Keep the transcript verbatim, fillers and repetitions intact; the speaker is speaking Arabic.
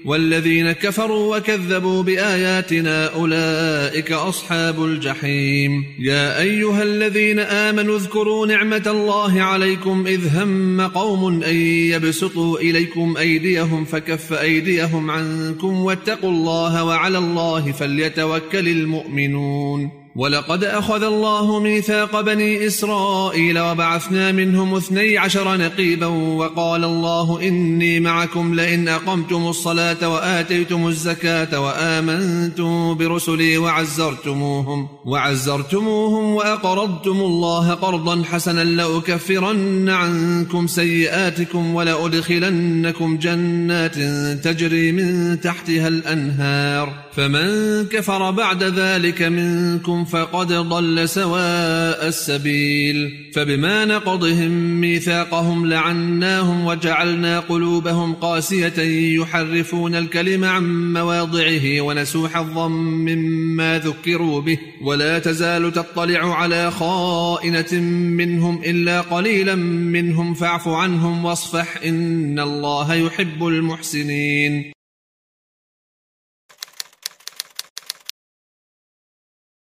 والذين كفروا وكذبوا بآياتنا أولئك أصحاب الجحيم. يا أيها الذين آمنوا اذكروا نعمة الله عليكم إذ هم قوم أن يبسطوا إليكم أيديهم فكف أيديهم عنكم واتقوا الله وعلى الله فليتوكل المؤمنون. ولقد أخذ الله ميثاق بني إسرائيل وبعثنا منهم اثني عشر نقيبا وقال الله إني معكم لئن أقمتم الصلاة وآتيتم الزكاة وآمنتم برسلي وعزرتموهم, وعزرتموهم وأقرضتم الله قرضا حسنا لأكفرن عنكم سيئاتكم ولأدخلنكم جنات تجري من تحتها الأنهار فمن كفر بعد ذلك منكم فقد ضل سواء السبيل. فبما نقضهم ميثاقهم لعناهم وجعلنا قلوبهم قاسية يحرفون الكلم عن مواضعه ونسوا حظا مما ذكروا به ولا تزال تطلع على خائنة منهم إلا قليلا منهم فاعف عنهم واصفح إن الله يحب المحسنين.